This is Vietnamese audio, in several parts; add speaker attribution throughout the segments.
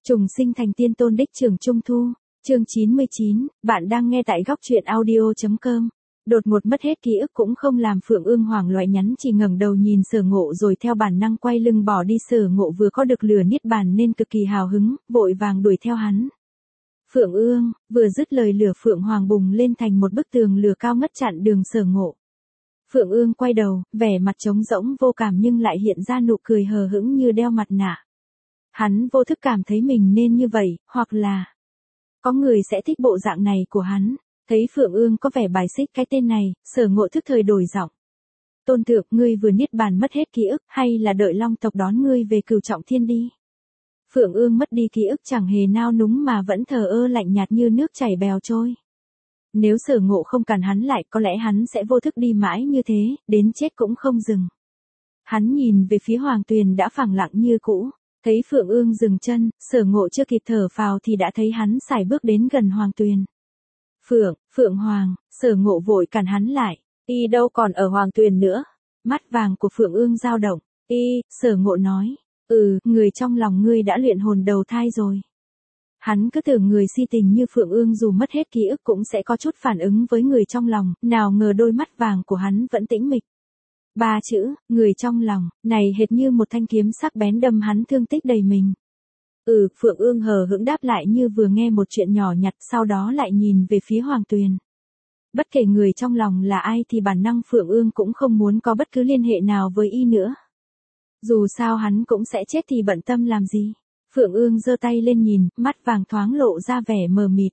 Speaker 1: Trùng sinh thành tiên tôn đích trường Trung Thu, chương 99, bạn đang nghe tại góc truyện audio.com. Đột ngột mất hết ký ức cũng không làm Phượng Ương hoảng loạn, nhắn chỉ ngẩng đầu nhìn Sở Ngộ rồi theo bản năng quay lưng bỏ đi. Sở Ngộ vừa có được lửa niết bàn nên cực kỳ hào hứng, vội vàng đuổi theo hắn. Phượng Ương, vừa dứt lời lửa Phượng Hoàng bùng lên thành một bức tường lửa cao ngất chặn đường Sở Ngộ. Phượng Ương quay đầu, vẻ mặt trống rỗng vô cảm nhưng lại hiện ra nụ cười hờ hững như đeo mặt nạ. Hắn vô thức cảm thấy mình nên như vậy, hoặc là có người sẽ thích bộ dạng này của hắn. Thấy Phượng Ương có vẻ bài xích cái tên này, Sở Ngộ thức thời đổi giọng. Tôn thượng, ngươi vừa niết bàn mất hết ký ức, hay là đợi Long tộc đón ngươi về Cửu Trọng Thiên đi? Phượng Ương mất đi ký ức chẳng hề nao núng mà vẫn thờ ơ lạnh nhạt như nước chảy bèo trôi. Nếu Sở Ngộ không cản hắn lại, có lẽ hắn sẽ vô thức đi mãi như thế, đến chết cũng không dừng. Hắn nhìn về phía Hoàng Tuyền đã phẳng lặng như cũ. Thấy Phượng Ương dừng chân, Sở Ngộ chưa kịp thở phào thì đã thấy hắn sải bước đến gần Hoàng Tuyền. Phượng Hoàng, Sở Ngộ vội cản hắn lại. Y đâu còn ở Hoàng Tuyền nữa. Mắt vàng của Phượng Ương dao động. Sở Ngộ nói. Người trong lòng ngươi đã luyện hồn đầu thai rồi. Hắn cứ tưởng người si tình như Phượng Ương dù mất hết ký ức cũng sẽ có chút phản ứng với người trong lòng, nào ngờ đôi mắt vàng của hắn vẫn tĩnh mịch. 3 chữ, người trong lòng, này hệt như một thanh kiếm sắc bén đâm hắn thương tích đầy mình. Phượng Ương hờ hững đáp lại như vừa nghe một chuyện nhỏ nhặt, sau đó lại nhìn về phía Hoàng Tuyền. Bất kể người trong lòng là ai thì bản năng Phượng Ương cũng không muốn có bất cứ liên hệ nào với y nữa. Dù sao hắn cũng sẽ chết thì bận tâm làm gì. Phượng Ương giơ tay lên nhìn, mắt vàng thoáng lộ ra vẻ mờ mịt.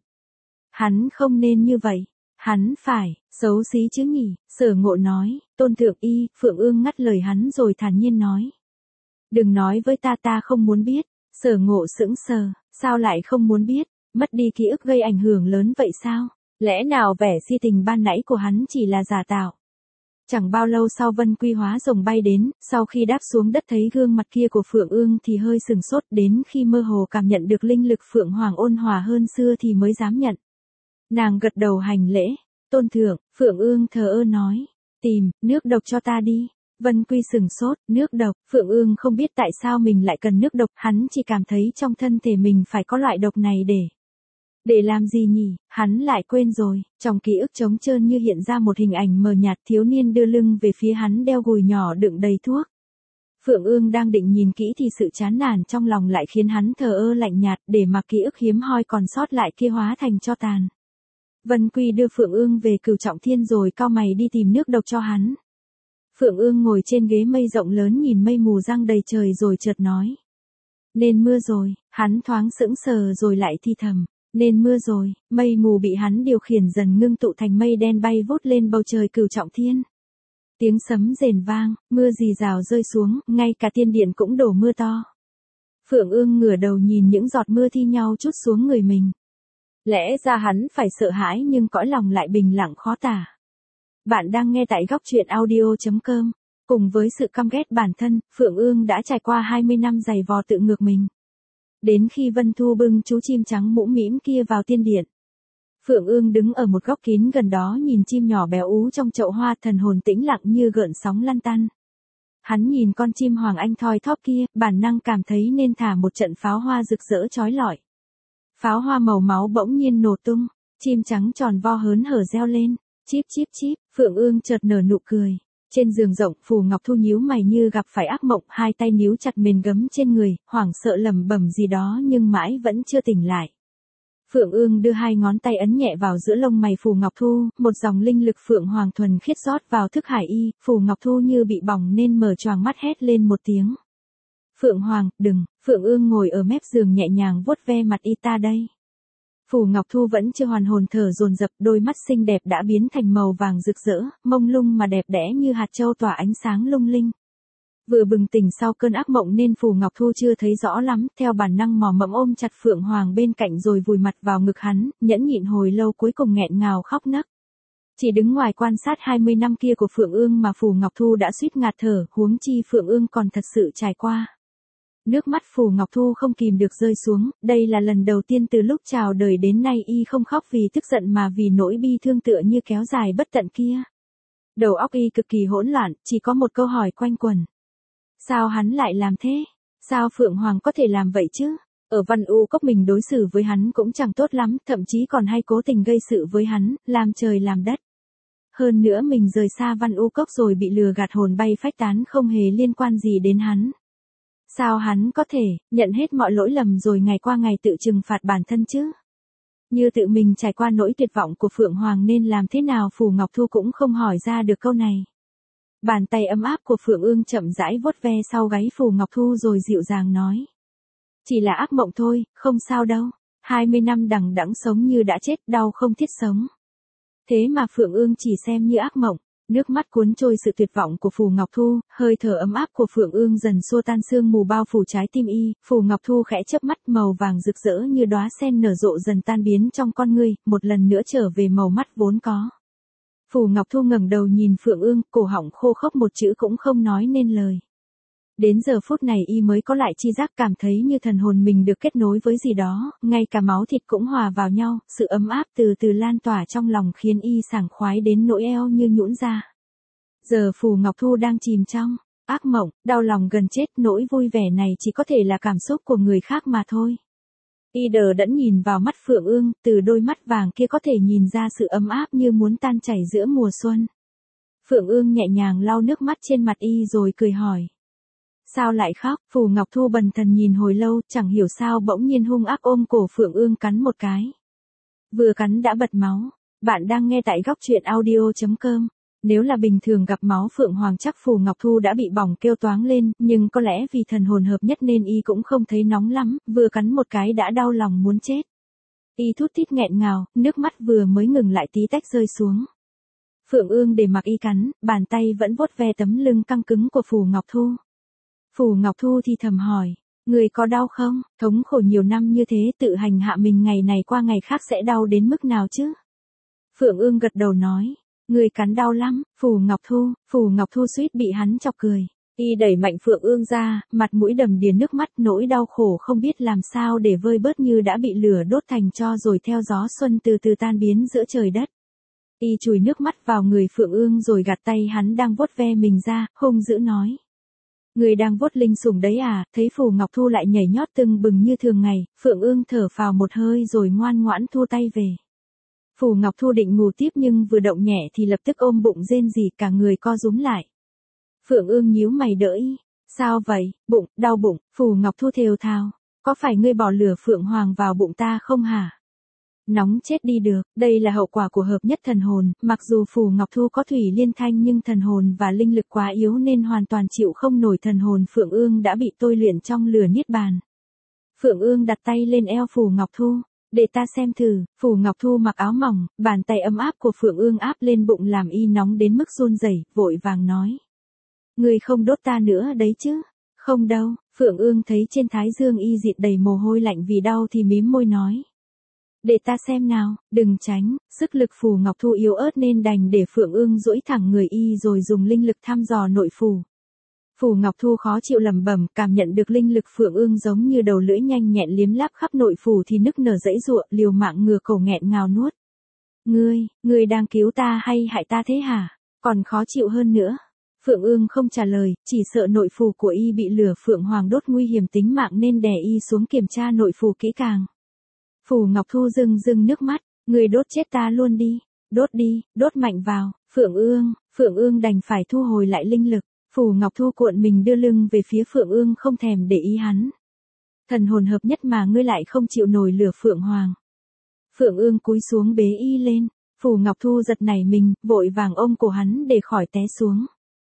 Speaker 1: Hắn không nên như vậy. Hắn phải, xấu xí chứ nhỉ, Sở Ngộ nói. Tôn thượng y, Phượng Ương ngắt lời hắn rồi thản nhiên nói. Đừng nói với ta không muốn biết. Sở Ngộ sững sờ, sao lại không muốn biết, mất đi ký ức gây ảnh hưởng lớn vậy sao? Lẽ nào vẻ si tình ban nãy của hắn chỉ là giả tạo? Chẳng bao lâu sau Vân Quy hóa rồng bay đến, sau khi đáp xuống đất thấy gương mặt kia của Phượng Ương thì hơi sừng sốt, đến khi mơ hồ cảm nhận được linh lực Phượng Hoàng ôn hòa hơn xưa thì mới dám nhận. Nàng gật đầu hành lễ. Tôn thượng, Phượng Ương thờ ơ nói. Tìm, nước độc cho ta đi. Vân Quy sừng sốt, nước độc, Phượng Ương không biết tại sao mình lại cần nước độc, hắn chỉ cảm thấy trong thân thể mình phải có loại độc này để làm gì nhỉ, hắn lại quên rồi, trong ký ức trống trơn như hiện ra một hình ảnh mờ nhạt, thiếu niên đưa lưng về phía hắn đeo gùi nhỏ đựng đầy thuốc. Phượng Ương đang định nhìn kỹ thì sự chán nản trong lòng lại khiến hắn thờ ơ lạnh nhạt, để mặc ký ức hiếm hoi còn sót lại kia hóa thành tro tàn. Vân Quy đưa Phượng Ương về Cửu Trọng Thiên rồi cau mày đi tìm nước độc cho hắn. Phượng Ương ngồi trên ghế mây rộng lớn nhìn mây mù giăng đầy trời rồi chợt nói. Nên mưa rồi, hắn thoáng sững sờ rồi lại thi thầm. Nên mưa rồi, mây mù bị hắn điều khiển dần ngưng tụ thành mây đen bay vút lên bầu trời Cửu Trọng Thiên. Tiếng sấm rền vang, mưa rì rào rơi xuống, ngay cả tiên điện cũng đổ mưa to. Phượng Ương ngửa đầu nhìn những giọt mưa thi nhau trút xuống người mình. Lẽ ra hắn phải sợ hãi nhưng cõi lòng lại bình lặng khó tả. Bạn đang nghe tại góc truyện audio.com. Cùng với sự căm ghét bản thân, Phượng Ương đã trải qua 20 năm giày vò tự ngược mình. Đến khi Vân Thu bưng chú chim trắng mũm mĩm kia vào tiên điện. Phượng Ương đứng ở một góc kín gần đó nhìn chim nhỏ béo ú trong chậu hoa, thần hồn tĩnh lặng như gợn sóng lăn tăn. Hắn nhìn con chim hoàng anh thoi thóp kia, bản năng cảm thấy nên thả một trận pháo hoa rực rỡ chói lọi. Pháo hoa màu máu bỗng nhiên nổ tung, chim trắng tròn vo hớn hở reo lên. Chíp chíp chíp, Phượng Ương chợt nở nụ cười. Trên giường rộng, Phù Ngọc Thu nhíu mày như gặp phải ác mộng, hai tay níu chặt mền gấm trên người, hoảng sợ lẩm bẩm gì đó nhưng mãi vẫn chưa tỉnh lại. Phượng Ương đưa hai ngón tay ấn nhẹ vào giữa lông mày Phù Ngọc Thu, một dòng linh lực Phượng Hoàng thuần khiết rót vào thức hải y, Phù Ngọc Thu như bị bỏng nên mở choàng mắt hét lên một tiếng. Phượng Hoàng, đừng, Phượng Ương ngồi ở mép giường nhẹ nhàng vuốt ve mặt y, ta đây. Phù Ngọc Thu vẫn chưa hoàn hồn thở dồn dập, đôi mắt xinh đẹp đã biến thành màu vàng rực rỡ, mông lung mà đẹp đẽ như hạt châu tỏa ánh sáng lung linh. Vừa bừng tỉnh sau cơn ác mộng nên Phù Ngọc Thu chưa thấy rõ lắm, theo bản năng mò mẫm ôm chặt Phượng Hoàng bên cạnh rồi vùi mặt vào ngực hắn, nhẫn nhịn hồi lâu cuối cùng nghẹn ngào khóc nấc. Chỉ đứng ngoài quan sát 20 năm kia của Phượng Ương mà Phù Ngọc Thu đã suýt ngạt thở, huống chi Phượng Ương còn thật sự trải qua. Nước mắt Phù Ngọc Thu không kìm được rơi xuống, đây là lần đầu tiên từ lúc chào đời đến nay y không khóc vì tức giận mà vì nỗi bi thương tựa như kéo dài bất tận kia. Đầu óc y cực kỳ hỗn loạn, chỉ có một câu hỏi quanh quẩn. Sao hắn lại làm thế? Sao Phượng Hoàng có thể làm vậy chứ? Ở Văn U Cốc mình đối xử với hắn cũng chẳng tốt lắm, thậm chí còn hay cố tình gây sự với hắn, làm trời làm đất. Hơn nữa mình rời xa Văn U Cốc rồi bị lừa gạt hồn bay phách tán không hề liên quan gì đến hắn. Sao hắn có thể nhận hết mọi lỗi lầm rồi ngày qua ngày tự trừng phạt bản thân chứ? Như tự mình trải qua nỗi tuyệt vọng của Phượng Hoàng nên làm thế nào Phù Ngọc Thu cũng không hỏi ra được câu này. Bàn tay ấm áp của Phượng Ương chậm rãi vuốt ve sau gáy Phù Ngọc Thu rồi dịu dàng nói. Chỉ là ác mộng thôi, không sao đâu. 20 năm đằng đẵng sống như đã chết, đau không thiết sống. Thế mà Phượng Ương chỉ xem như ác mộng. Nước mắt cuốn trôi sự tuyệt vọng của Phù Ngọc Thu, hơi thở ấm áp của Phượng Ương dần xua tan sương mù bao phủ trái tim y, Phù Ngọc Thu khẽ chớp mắt, màu vàng rực rỡ như đóa sen nở rộ dần tan biến trong con ngươi, một lần nữa trở về màu mắt vốn có. Phù Ngọc Thu ngẩng đầu nhìn Phượng Ương, cổ họng khô khốc một chữ cũng không nói nên lời. Đến giờ phút này y mới có lại chi giác, cảm thấy như thần hồn mình được kết nối với gì đó, ngay cả máu thịt cũng hòa vào nhau, sự ấm áp từ từ lan tỏa trong lòng khiến y sảng khoái đến nỗi eo như nhũn ra. Giờ Phù Ngọc Thu đang chìm trong ác mộng, đau lòng gần chết, nỗi vui vẻ này chỉ có thể là cảm xúc của người khác mà thôi. Y đờ đẫn nhìn vào mắt Phượng Ương, từ đôi mắt vàng kia có thể nhìn ra sự ấm áp như muốn tan chảy giữa mùa xuân. Phượng Ương nhẹ nhàng lau nước mắt trên mặt y rồi cười hỏi. Sao lại khóc? Phù Ngọc Thu bần thần nhìn hồi lâu, chẳng hiểu sao bỗng nhiên hung ác ôm cổ Phượng Ương cắn một cái. Vừa cắn đã bật máu. Bạn đang nghe tại góc truyện audio.com. Nếu là bình thường gặp máu Phượng Hoàng chắc Phù Ngọc Thu đã bị bỏng kêu toáng lên, nhưng có lẽ vì thần hồn hợp nhất nên y cũng không thấy nóng lắm, vừa cắn một cái đã đau lòng muốn chết. Y thút thít nghẹn ngào, nước mắt vừa mới ngừng lại tí tách rơi xuống. Phượng Ương để mặc y cắn, bàn tay vẫn vuốt ve tấm lưng căng cứng của Phù Ngọc Thu. Phù Ngọc Thu thì thầm hỏi, người có đau không? Thống khổ nhiều năm như thế tự hành hạ mình ngày này qua ngày khác sẽ đau đến mức nào chứ? Phượng Ương gật đầu nói, người cắn đau lắm, Phù Ngọc Thu suýt bị hắn chọc cười. Y đẩy mạnh Phượng Ương ra, mặt mũi đầm đìa nước mắt, nỗi đau khổ không biết làm sao để vơi bớt như đã bị lửa đốt thành tro rồi theo gió xuân từ từ tan biến giữa trời đất. Y chùi nước mắt vào người Phượng Ương rồi gạt tay hắn đang vuốt ve mình ra, hung dữ nói. Người đang vuốt linh sủng đấy à? Thấy Phù Ngọc Thu lại nhảy nhót tưng bừng như thường ngày, Phượng Ương thở phào một hơi rồi ngoan ngoãn thu tay về. Phù Ngọc Thu định ngủ tiếp nhưng vừa động nhẹ thì lập tức ôm bụng rên rỉ, cả người co rúm lại. Phượng Ương nhíu mày đỡ y. Sao vậy? Bụng, đau bụng. Phù Ngọc Thu thều thào. Có phải ngươi bỏ lửa Phượng Hoàng vào bụng ta không hả? Nóng chết đi được, đây là hậu quả của hợp nhất thần hồn, mặc dù Phù Ngọc Thu có thủy liên thanh nhưng thần hồn và linh lực quá yếu nên hoàn toàn chịu không nổi, thần hồn Phượng Ương đã bị tôi luyện trong lửa niết bàn. Phượng Ương đặt tay lên eo Phù Ngọc Thu, để ta xem thử. Phù Ngọc Thu mặc áo mỏng, bàn tay ấm áp của Phượng Ương áp lên bụng làm y nóng đến mức run rẩy, vội vàng nói. Người không đốt ta nữa đấy chứ? Không đâu. Phượng Ương thấy trên thái dương y dịt đầy mồ hôi lạnh vì đau thì mím môi nói. Để ta xem nào, đừng tránh. Sức lực Phù Ngọc Thu yếu ớt nên đành để Phượng Ương duỗi thẳng người y rồi dùng linh lực thăm dò nội phủ. Phù Ngọc Thu khó chịu lẩm bẩm, cảm nhận được linh lực Phượng Ương giống như đầu lưỡi nhanh nhẹn liếm láp khắp nội phủ thì nức nở giãy giụa, liều mạng ngửa cổ nghẹn ngào nuốt. Ngươi đang cứu ta hay hại ta thế hả? Còn khó chịu hơn nữa. Phượng Ương không trả lời, chỉ sợ nội phủ của y bị lửa Phượng Hoàng đốt nguy hiểm tính mạng nên đè y xuống kiểm tra nội phủ kỹ càng. Phù Ngọc Thu rưng nước mắt, người đốt chết ta luôn đi, đốt mạnh vào. Phượng Ương đành phải thu hồi lại linh lực. Phù Ngọc Thu cuộn mình đưa lưng về phía Phượng Ương không thèm để ý hắn. Thần hồn hợp nhất mà ngươi lại không chịu nổi lửa Phượng Hoàng. Phượng Ương cúi xuống bế y lên. Phù Ngọc Thu giật nảy mình, vội vàng ôm cổ hắn để khỏi té xuống.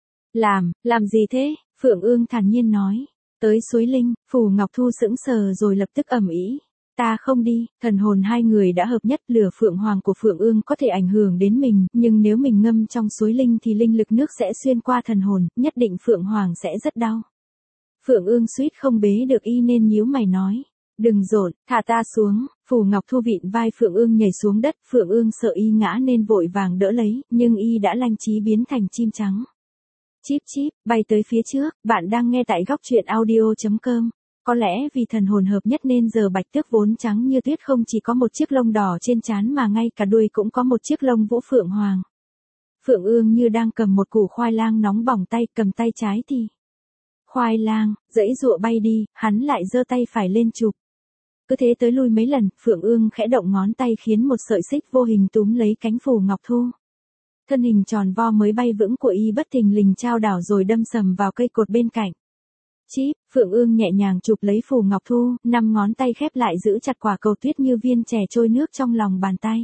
Speaker 1: Làm gì thế? Phượng Ương thản nhiên nói. Tới suối linh. Phù Ngọc Thu sững sờ rồi lập tức ầm ĩ. Ta không đi. Thần hồn hai người đã hợp nhất, lửa Phượng Hoàng của Phượng Ương có thể ảnh hưởng đến mình, nhưng nếu mình ngâm trong suối linh thì linh lực nước sẽ xuyên qua thần hồn, nhất định Phượng Hoàng sẽ rất đau. Phượng Ương suýt không bế được y nên nhíu mày nói. Đừng dồn, thả ta xuống. Phù Ngọc Thu vịn vai Phượng Ương nhảy xuống đất, Phượng Ương sợ y ngã nên vội vàng đỡ lấy, nhưng y đã lanh trí biến thành chim trắng. Chíp chíp, bay tới phía trước. Bạn đang nghe tại góc truyện audio.com. Có lẽ vì thần hồn hợp nhất nên giờ Bạch Tước vốn trắng như tuyết không chỉ có một chiếc lông đỏ trên trán mà ngay cả đuôi cũng có một chiếc lông vũ Phượng Hoàng. Phượng Ương như đang cầm một củ khoai lang nóng bỏng tay, cầm tay trái thì khoai lang, giãy giụa bay đi, hắn lại giơ tay phải lên chụp. Cứ thế tới lui mấy lần, Phượng Ương khẽ động ngón tay khiến một sợi xích vô hình túm lấy cánh Phù Ngọc Thu. Thân hình tròn vo mới bay vững của y bất thình lình chao đảo rồi đâm sầm vào cây cột bên cạnh. Chíp, Phượng Ương nhẹ nhàng chụp lấy Phù Ngọc Thu, 5 ngón tay khép lại giữ chặt quả cầu tuyết như viên chè trôi nước trong lòng bàn tay.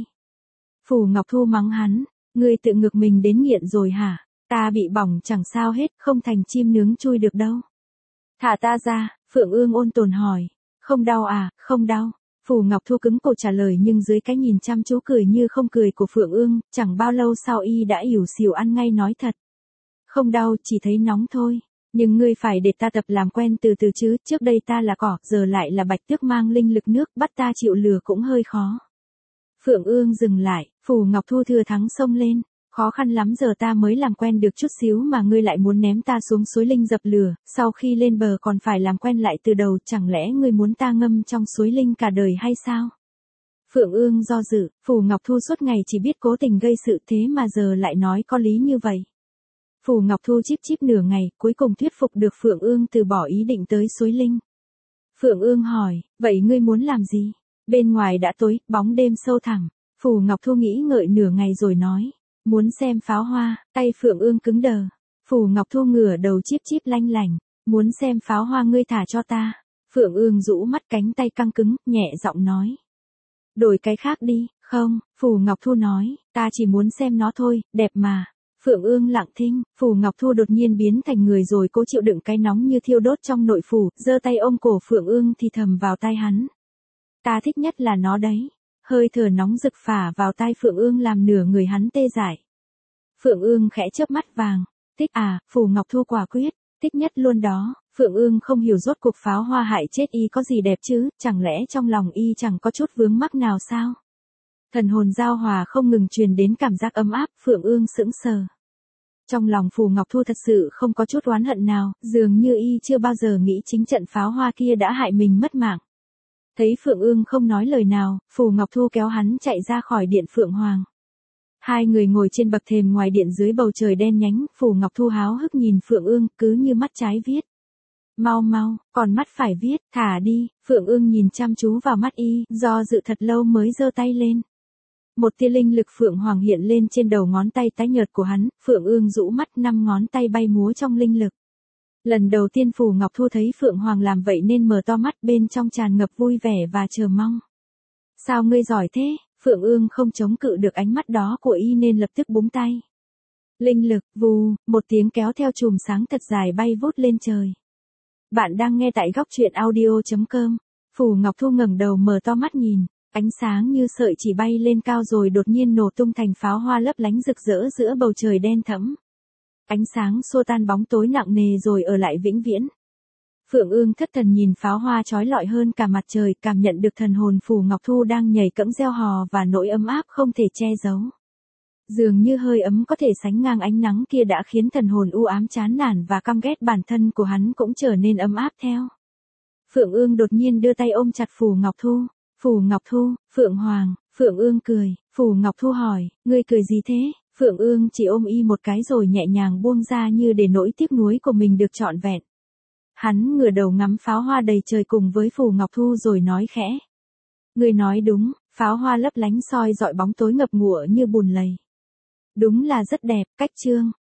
Speaker 1: Phù Ngọc Thu mắng hắn, ngươi tự ngược mình đến nghiện rồi hả? Ta bị bỏng chẳng sao hết, không thành chim nướng chui được đâu. Thả ta ra, Phượng Ương ôn tồn hỏi. Không đau à, không đau. Phù Ngọc Thu cứng cổ trả lời nhưng dưới cái nhìn chăm chú cười như không cười của Phượng Ương, chẳng bao lâu sau y đã ỉu xìu ăn ngay nói thật. Không đau, chỉ thấy nóng thôi. Nhưng ngươi phải để ta tập làm quen từ từ chứ, trước đây ta là cỏ, giờ lại là bạch tước mang linh lực nước, bắt ta chịu lừa cũng hơi khó. Phượng Ương dừng lại, Phù Ngọc Thu thừa thắng xông lên. Khó khăn lắm giờ ta mới làm quen được chút xíu mà ngươi lại muốn ném ta xuống suối linh dập lửa, sau khi lên bờ còn phải làm quen lại từ đầu, chẳng lẽ ngươi muốn ta ngâm trong suối linh cả đời hay sao? Phượng Ương do dự, Phù Ngọc Thu suốt ngày chỉ biết cố tình gây sự thế mà giờ lại nói có lý như vậy. Phù Ngọc Thu chíp chíp nửa ngày, cuối cùng thuyết phục được Phượng Ương từ bỏ ý định tới suối linh. Phượng Ương hỏi, vậy ngươi muốn làm gì? Bên ngoài đã tối, bóng đêm sâu thẳm. Phù Ngọc Thu nghĩ ngợi nửa ngày rồi nói. Muốn xem pháo hoa, tay Phượng Ương cứng đờ. Phù Ngọc Thu ngửa đầu chíp chíp lanh lành. Muốn xem pháo hoa ngươi thả cho ta. Phượng Ương rũ mắt cánh tay căng cứng, nhẹ giọng nói. Đổi cái khác đi, không, Phù Ngọc Thu nói, ta chỉ muốn xem nó thôi, đẹp mà. Phượng Ương lặng thinh, Phù Ngọc Thu đột nhiên biến thành người rồi cố chịu đựng cái nóng như thiêu đốt trong nội phủ, giơ tay ôm cổ Phượng Ương thì thầm vào tai hắn. Ta thích nhất là nó đấy. Hơi thở nóng rực phả vào tai Phượng Ương làm nửa người hắn tê dại. Phượng Ương khẽ chớp mắt vàng. Thích à, Phù Ngọc Thu quả quyết, thích nhất luôn đó. Phượng Ương không hiểu rốt cuộc pháo hoa hại chết y có gì đẹp chứ, chẳng lẽ trong lòng y chẳng có chút vướng mắc nào sao? Thần hồn giao hòa không ngừng truyền đến cảm giác ấm áp, Phượng Ương sững sờ. Trong lòng Phù Ngọc Thu thật sự không có chút oán hận nào, dường như y chưa bao giờ nghĩ chính trận pháo hoa kia đã hại mình mất mạng. Thấy Phượng Ương không nói lời nào, Phù Ngọc Thu kéo hắn chạy ra khỏi điện Phượng Hoàng. Hai người ngồi trên bậc thềm ngoài điện dưới bầu trời đen nhánh, Phù Ngọc Thu háo hức nhìn Phượng Ương, cứ như mắt trái viết. Mau mau, còn mắt phải viết, thả đi. Phượng Ương nhìn chăm chú vào mắt y, do dự thật lâu mới giơ tay lên. Một tia linh lực Phượng Hoàng hiện lên trên đầu ngón tay tái nhợt của hắn, Phượng Ương rũ mắt, 5 ngón tay bay múa trong linh lực. Lần đầu tiên Phù Ngọc Thu thấy Phượng Hoàng làm vậy nên mở to mắt, bên trong tràn ngập vui vẻ và chờ mong. Sao ngươi giỏi thế? Phượng Ương không chống cự được ánh mắt đó của y nên lập tức búng tay. Linh lực, vù, một tiếng kéo theo chùm sáng thật dài bay vút lên trời. Bạn đang nghe tại góc truyện audio.com. Phù Ngọc Thu ngẩng đầu mở to mắt nhìn, ánh sáng như sợi chỉ bay lên cao rồi đột nhiên nổ tung thành pháo hoa lấp lánh rực rỡ giữa bầu trời đen thẫm. Ánh sáng xua tan bóng tối nặng nề rồi ở lại vĩnh viễn. Phượng Ương thất thần nhìn pháo hoa chói lọi hơn cả mặt trời, cảm nhận được thần hồn Phù Ngọc Thu đang nhảy cẫng reo hò và nỗi ấm áp không thể che giấu. Dường như hơi ấm có thể sánh ngang ánh nắng kia đã khiến thần hồn u ám chán nản và căm ghét bản thân của hắn cũng trở nên ấm áp theo. Phượng Ương đột nhiên đưa tay ôm chặt Phù Ngọc Thu. Phù Ngọc Thu, Phượng Hoàng, Phượng Ương cười. Phù Ngọc Thu hỏi, ngươi cười gì thế? Phượng Ương chỉ ôm y một cái rồi nhẹ nhàng buông ra như để nỗi tiếc nuối của mình được trọn vẹn. Hắn ngửa đầu ngắm pháo hoa đầy trời cùng với Phù Ngọc Thu rồi nói khẽ. Ngươi nói đúng, pháo hoa lấp lánh soi dọi bóng tối ngập ngụa như bùn lầy. Đúng là rất đẹp, cách chương.